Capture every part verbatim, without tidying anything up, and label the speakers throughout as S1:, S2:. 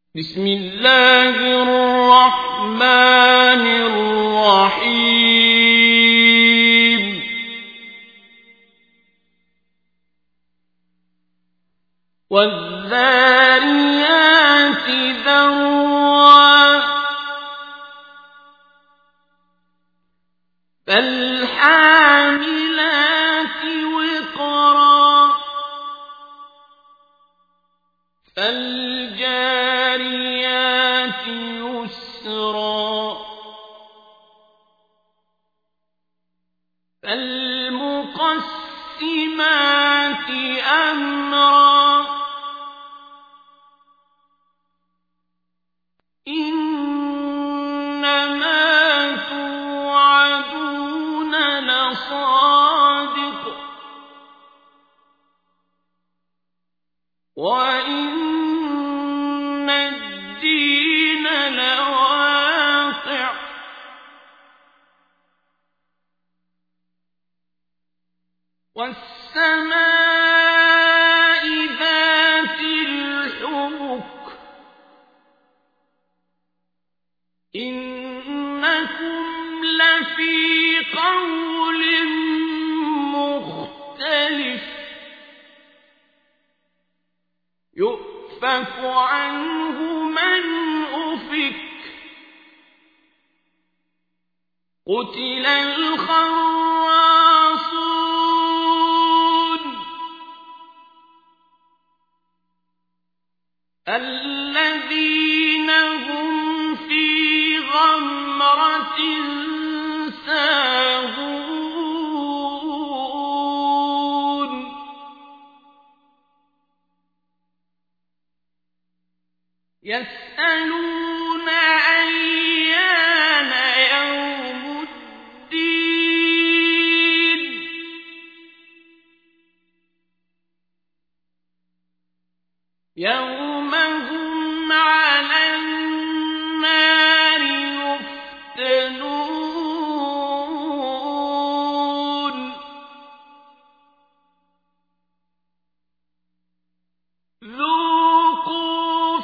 S1: بسم الله الرحمن الرحيم والذاريات ذروا فالحاملات وقرا فالجاريات يسرا فالمقسمات أمرا إنما توعدون لصادق وإن الدين لواقع والسماء ذات الحبك إنكم لفي قول مختلف يؤفك عنه من أفك قتل الخراصون الذين هم في غمرة ساهون يسألون أيان يوم الدين يوم هم على النار يفتنون ذوقوا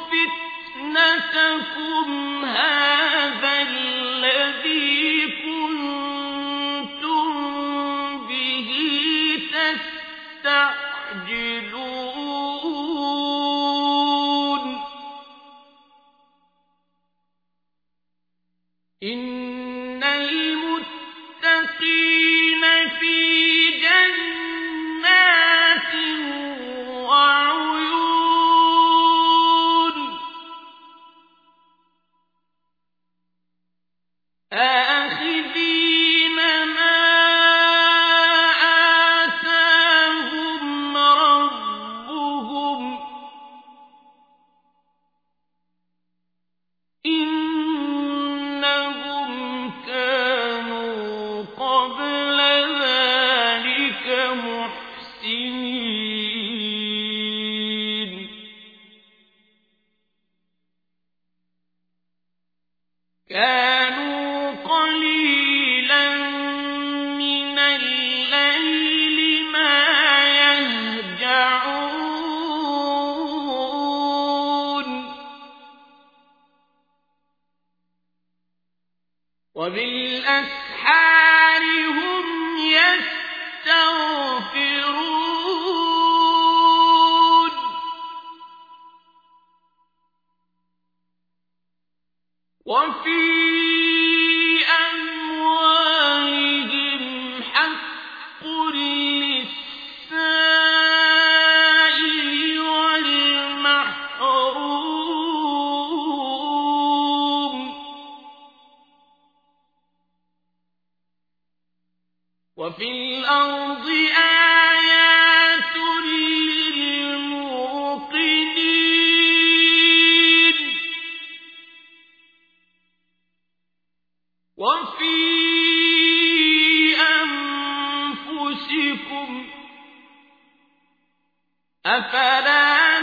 S1: فتنتكم هذا الذي كنتم به تستعجلون إن المتقين في جنات وعيون آخذين ما آتاهم ربهم إنهم كانوا قبل ذلك محسنين كانوا قليلا من الليل ما يهجعون وبالأسحار هم يستغفرون وفي أموالهم حق للسائل والمحروم وفي الأرض آيات للموقنين وفي أنفسكم أفلا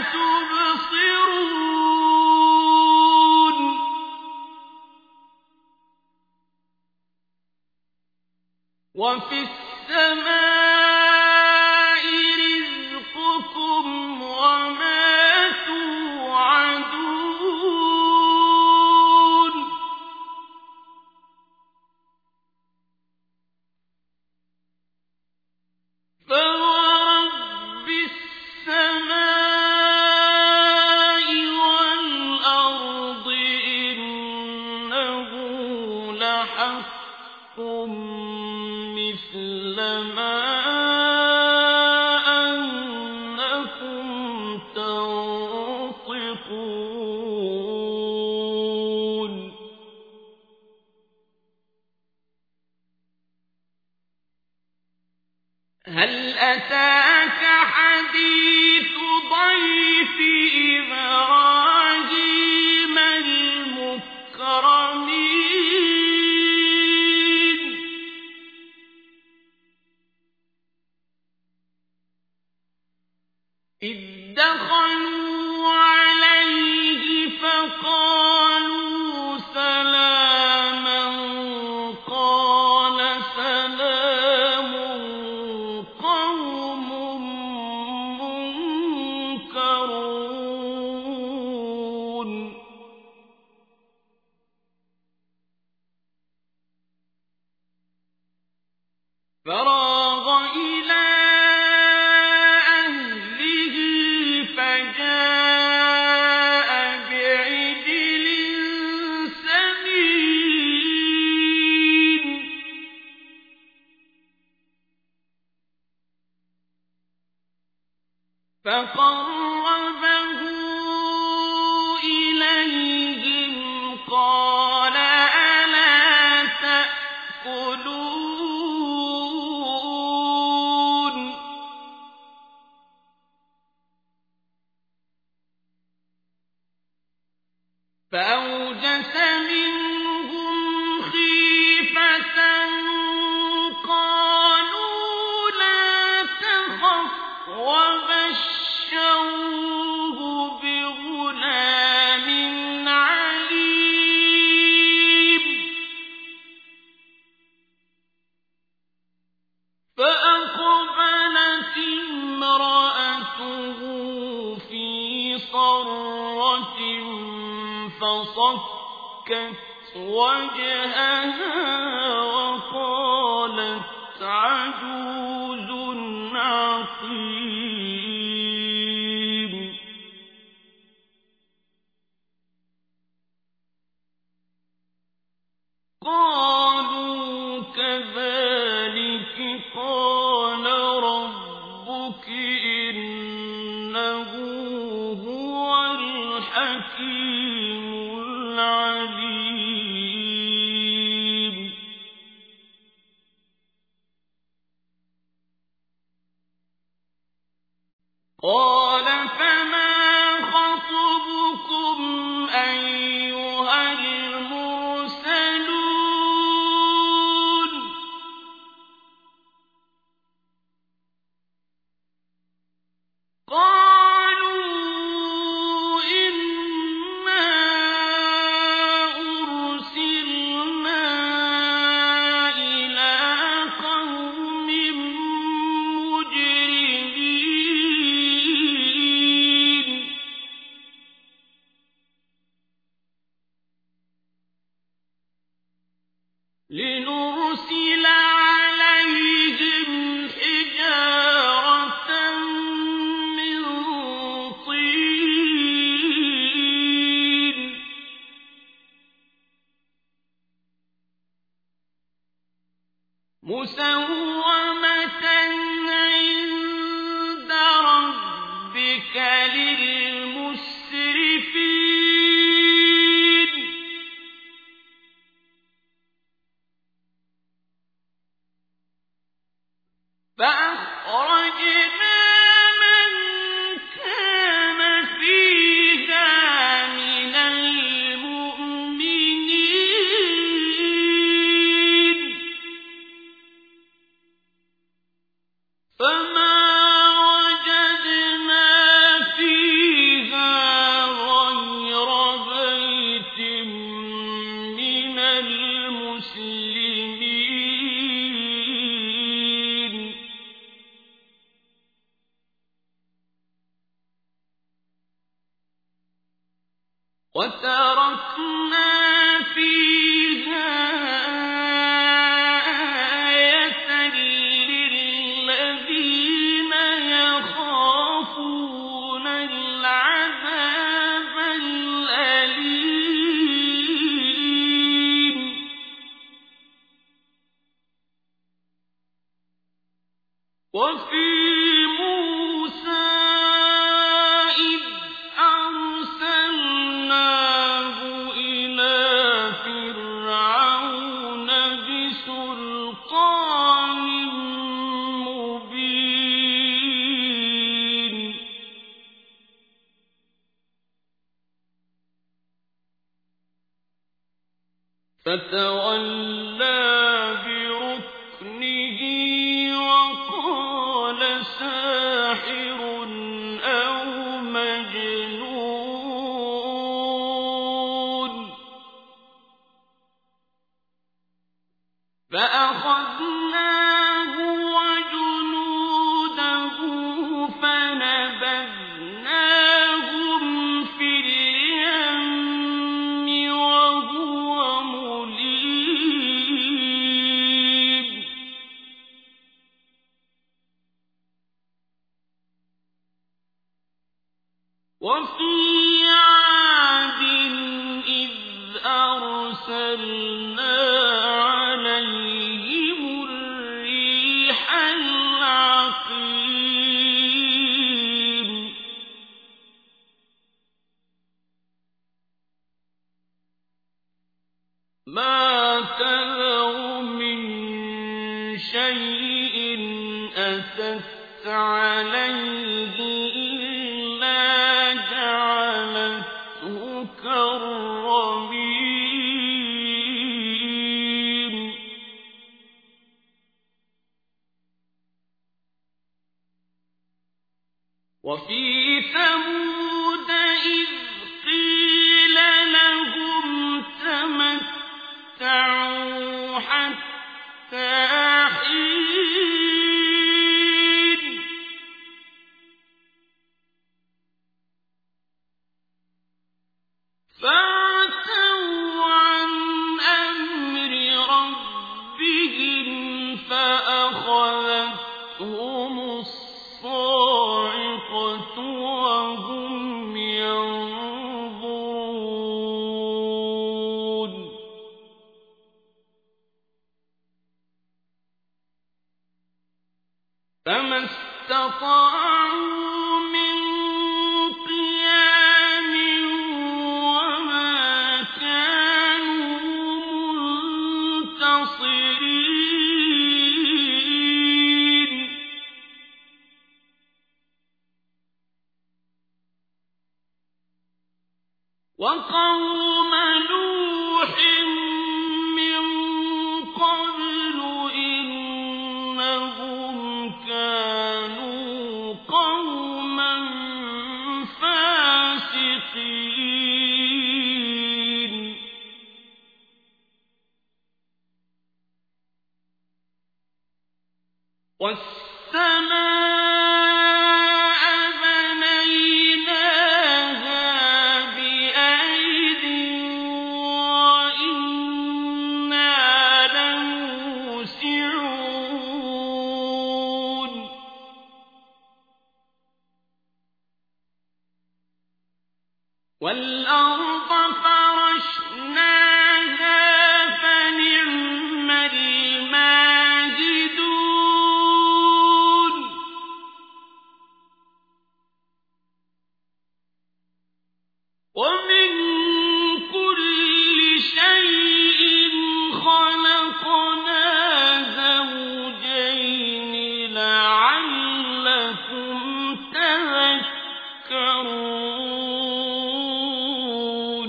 S1: تبصرون وفي السماء رزقكم وما توعدون فقربه إليهم قال ألا تأكلون فأوجس منهم خيفة قالوا لا تخف وبشروه بغلام عليم فأقبلت امرأته في صرة فصكت وجهها وقالت عجوز عقيم قالوا كذلك قال ربك إنه هو الحكيم العليم قال فما خطبكم أيها المرسلون قالوا إنا أرسلنا إلى قوم مجرمين لنرسل عليهم حجارة من طين مسومة عند ربك للمسرفين فأخرجنا من كان فيها من المؤمنين فما وجدنا فيها غير بيت من المسلمين وتركنا فيها آية للذين يخافون العذاب الأليم وفي موسى إذ أرسلناه إلى فرعون بسلطان مبين فتولى بركنه وقال ساحر أو مجنون فأخذناه وجنوده فنبذناهم في اليم وهو مليم وفي عاد إذ أرسلنا عليهم الريح العقيم ما تذر من شيء أتت عليه إلا جعلته كالرميم وفي ثمود إذ قيل لهم تمتعوا حتى حين فعتوا عن أمر ربهم فأخذتهم الصاعقة وهم ينظرون فما استطاعوا من قيام وما كانوا منتصرين وقوم نوح من قبل إنهم كانوا قوما فاسقين والسماء بنيناها بأيد وإنا لموسعون والأرض فرشناها فنعم الماهدون ومن كل شيء خلقنا زوجين لعلكم تذكرون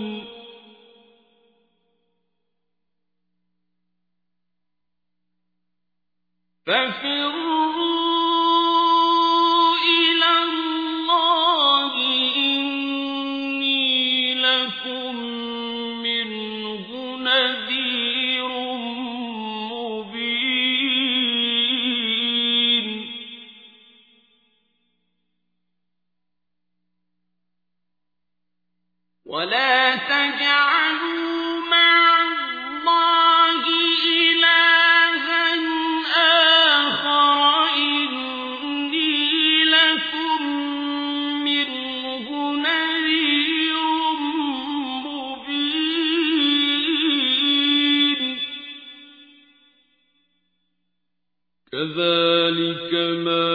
S1: ففروا إلى الله إني لكم منه نذير مبين ولا تجعلوا مع الله إلها آخر إني لكم منه نذير مبين كذلك ما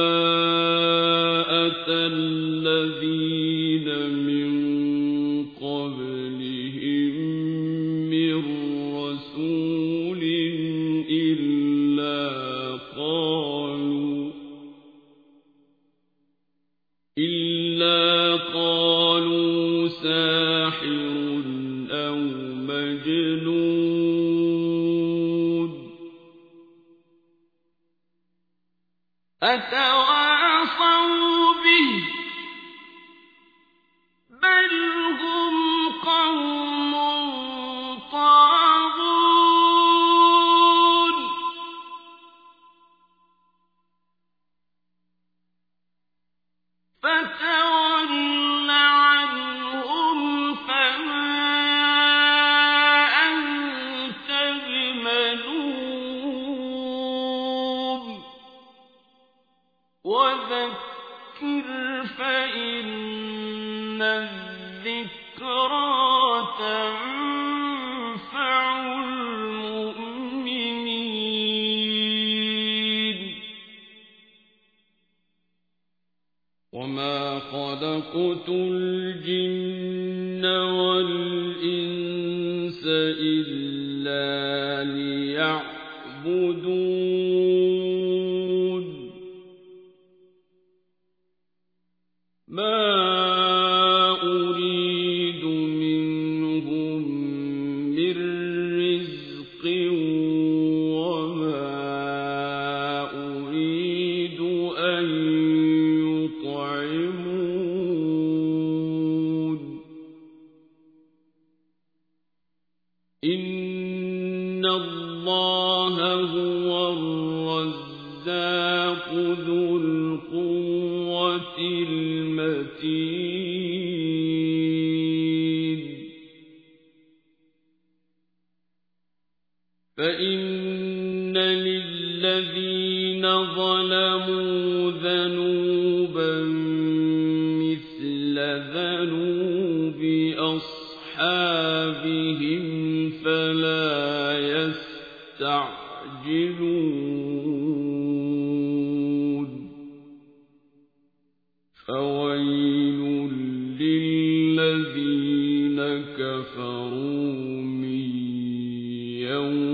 S1: أتى الذين من قبلهم من رسول إلا قالوا إلا قالوا ساحر أو مجنون أتواصوا به بل هم قوم طاغون فتول عنهم فما أنت بملوم وذكر فإن الذكرى تنفع المؤمنين وما خلقت الجن والإنس إلا إن الله هو الرزاق ذو القوة المتين فإن للذين ظلموا ذنوبا مثل ذنوب أصحابهم فلا يستعجلون فويل للذين كفروا من يوم